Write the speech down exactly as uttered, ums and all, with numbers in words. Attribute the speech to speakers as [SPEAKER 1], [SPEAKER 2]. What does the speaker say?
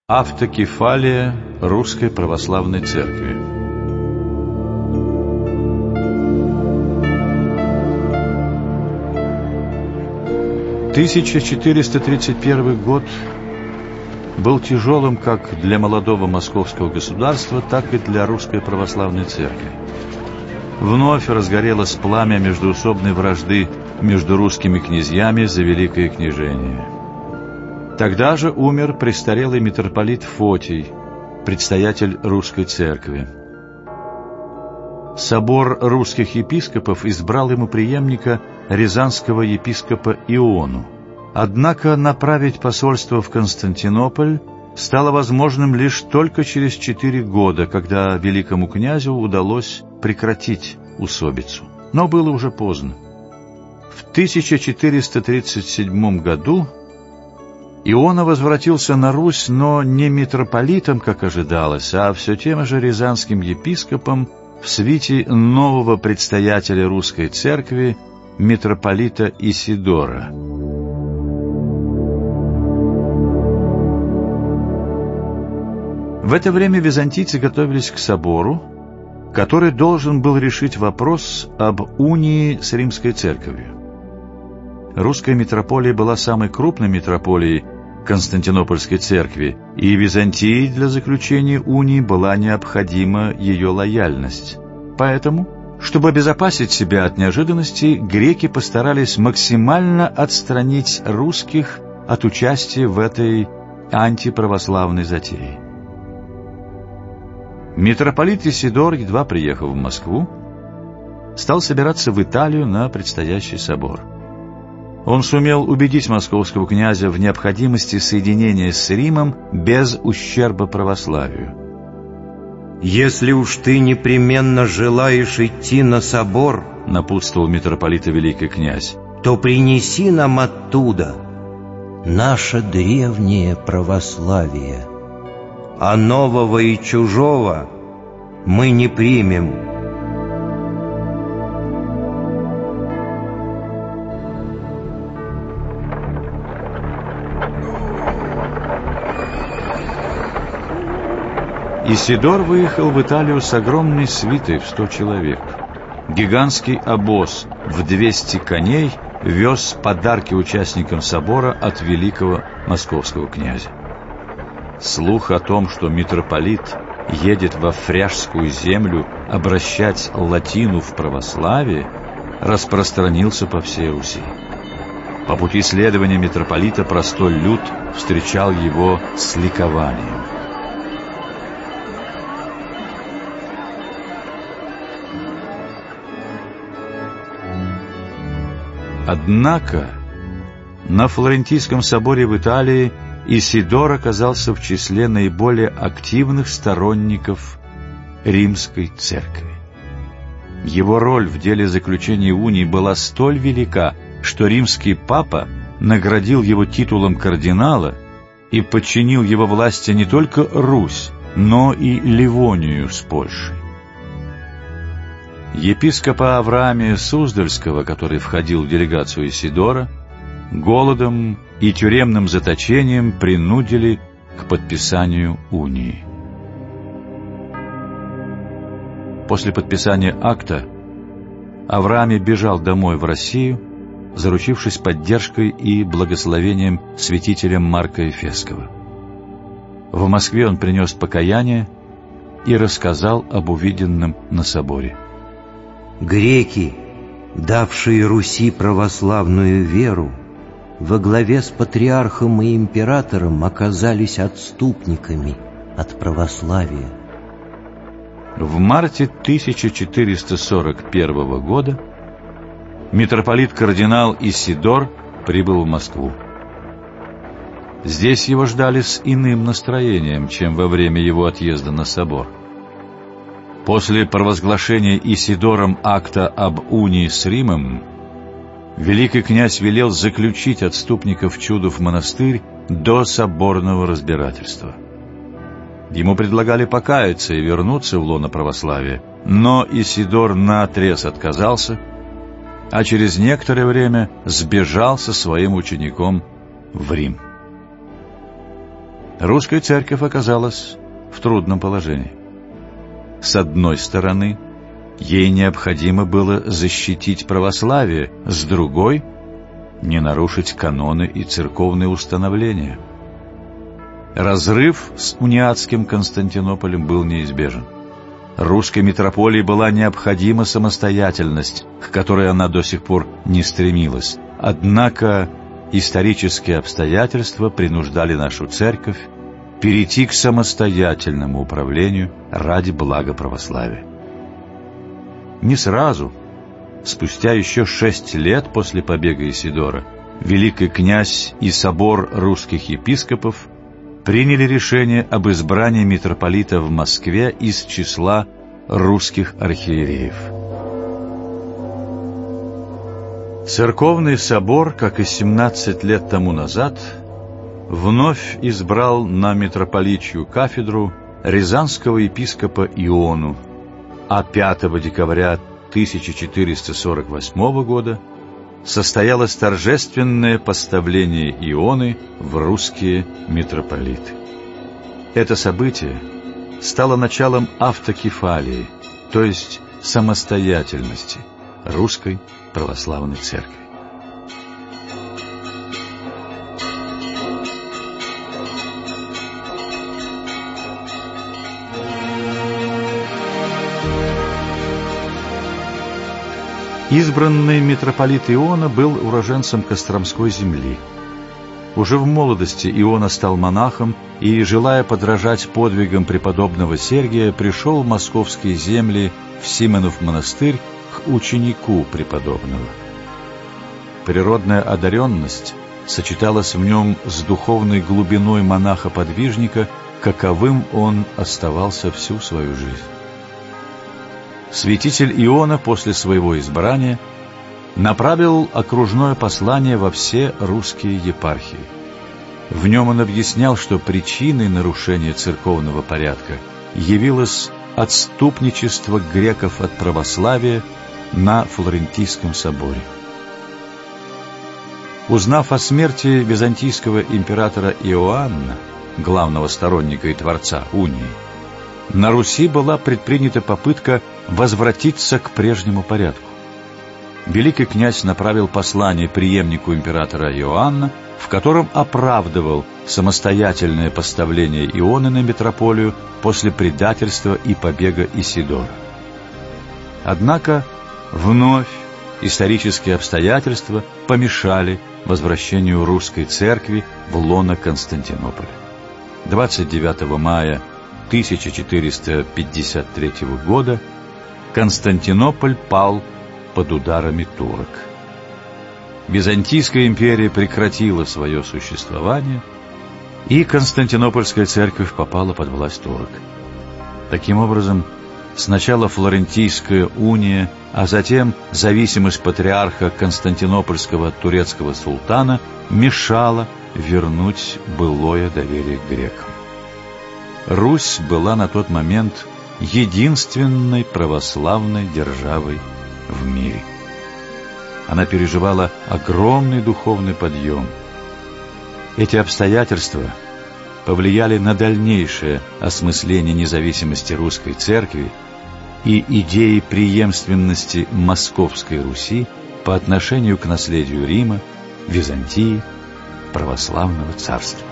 [SPEAKER 1] Автокефалия Русской Православной Церкви. тысяча четыреста тридцать первый год был тяжелым как для молодого московского государства, так и для Русской Православной Церкви. Вновь разгорелось пламя междоусобной вражды между русскими князьями за великое княжение. Тогда же умер престарелый митрополит Фотий, предстоятель Русской Церкви. Собор русских епископов избрал ему преемника рязанского епископа Иону. Однако направить посольство в Константинополь стало возможным лишь только через четыре года, когда великому князю удалось прекратить усобицу. Но было уже поздно. В тысяча четыреста тридцать седьмом году Иона возвратился на Русь, но не митрополитом, как ожидалось, а все тем же рязанским епископом в свите нового предстоятеля Русской Церкви, митрополита Исидора. В это время византийцы готовились к собору, который должен был решить вопрос об унии с Римской Церковью. Русская митрополия была самой крупной митрополией Константинопольской церкви, и Византии для заключения унии была необходима ее лояльность. Поэтому, чтобы обезопасить себя от неожиданностей, греки постарались максимально отстранить русских от участия в этой антиправославной затее. Митрополит Исидор, едва приехав в Москву, стал собираться в Италию на предстоящий собор. Он сумел убедить московского князя в необходимости соединения с Римом без ущерба православию.
[SPEAKER 2] «Если уж ты непременно желаешь идти на собор, —
[SPEAKER 1] напутствовал митрополита великий князь,
[SPEAKER 2] — то принеси нам оттуда наше древнее православие, а нового и чужого мы не примем».
[SPEAKER 1] Исидор выехал в Италию с огромной свитой в сто человек. Гигантский обоз в двести коней вез подарки участникам собора от великого московского князя. Слух о том, что митрополит едет во фряжскую землю обращать латину в православие, распространился по всей Руси. По пути следования митрополита простой люд встречал его с ликованием. Однако на Флорентийском соборе в Италии Исидор оказался в числе наиболее активных сторонников Римской Церкви. Его роль в деле заключения унии была столь велика, что римский папа наградил его титулом кардинала и подчинил его власти не только Русь, но и Ливонию с Польшей. Епископа Авраамия Суздальского, который входил в делегацию Исидора, голодом и тюремным заточением принудили к подписанию унии. После подписания акта Авраамий бежал домой в Россию, заручившись поддержкой и благословением святителя Марка Эфесского. В Москве он принес покаяние и рассказал об увиденном на соборе.
[SPEAKER 2] Греки, давшие Руси православную веру, во главе с патриархом и императором оказались отступниками от православия.
[SPEAKER 1] В марте тысяча четыреста сорок первого года митрополит-кардинал Исидор прибыл в Москву. Здесь его ждали с иным настроением, чем во время его отъезда на собор. После провозглашения Исидором акта об унии с Римом, великий князь велел заключить отступников чуду в монастырь до соборного разбирательства. Ему предлагали покаяться и вернуться в лоно православия, но Исидор наотрез отказался, а через некоторое время сбежал со своим учеником в Рим. русская церковь оказалась в трудном положении. С одной стороны, ей необходимо было защитить православие, с другой — не нарушить каноны и церковные установления. Разрыв с униатским Константинополем был неизбежен. Русской митрополии была необходима самостоятельность, к которой она до сих пор не стремилась. Однако исторические обстоятельства принуждали нашу церковь перейти к самостоятельному управлению ради блага православия. Не сразу, спустя еще шесть лет после побега Исидора, великий князь и собор русских епископов приняли решение об избрании митрополита в Москве из числа русских архиереев. Церковный собор, как и семнадцать лет тому назад, вновь избрал на митрополичью кафедру рязанского епископа Иону, а пятого декабря тысяча четыреста сорок восьмого года состоялось торжественное поставление Ионы в русские митрополиты. Это событие стало началом автокефалии, то есть самостоятельности русской православной церкви. Избранный митрополит Иона был уроженцем Костромской земли. Уже в молодости Иона стал монахом и, желая подражать подвигам преподобного Сергия, пришел в московские земли в Симонов монастырь к ученику преподобного. Природная одаренность сочеталась в нем с духовной глубиной монаха-подвижника, каковым он оставался всю свою жизнь. Святитель Иона после своего избрания направил окружное послание во все русские епархии. В нем он объяснял, что причиной нарушения церковного порядка явилось отступничество греков от православия на Флорентийском соборе. Узнав о смерти византийского императора Иоанна, главного сторонника и творца унии, на Руси была предпринята попытка возвратиться к прежнему порядку. Великий князь направил послание преемнику императора Иоанна, в котором оправдывал самостоятельное поставление Ионы на митрополию после предательства и побега Исидора. Однако вновь исторические обстоятельства помешали возвращению русской церкви в лоно Константинополя. двадцать девятого мая тысяча четыреста пятьдесят третьего года Константинополь пал под ударами турок. Византийская империя прекратила свое существование, и Константинопольская церковь попала под власть турок. Таким образом, сначала Флорентийская уния, а затем зависимость патриарха Константинопольского от турецкого султана мешала вернуть былое доверие к грекам. Русь была на тот момент единственной православной державой в мире. Она переживала огромный духовный подъем. Эти обстоятельства повлияли на дальнейшее осмысление независимости русской церкви и идеи преемственности Московской Руси по отношению к наследию Рима, Византии, православного царства.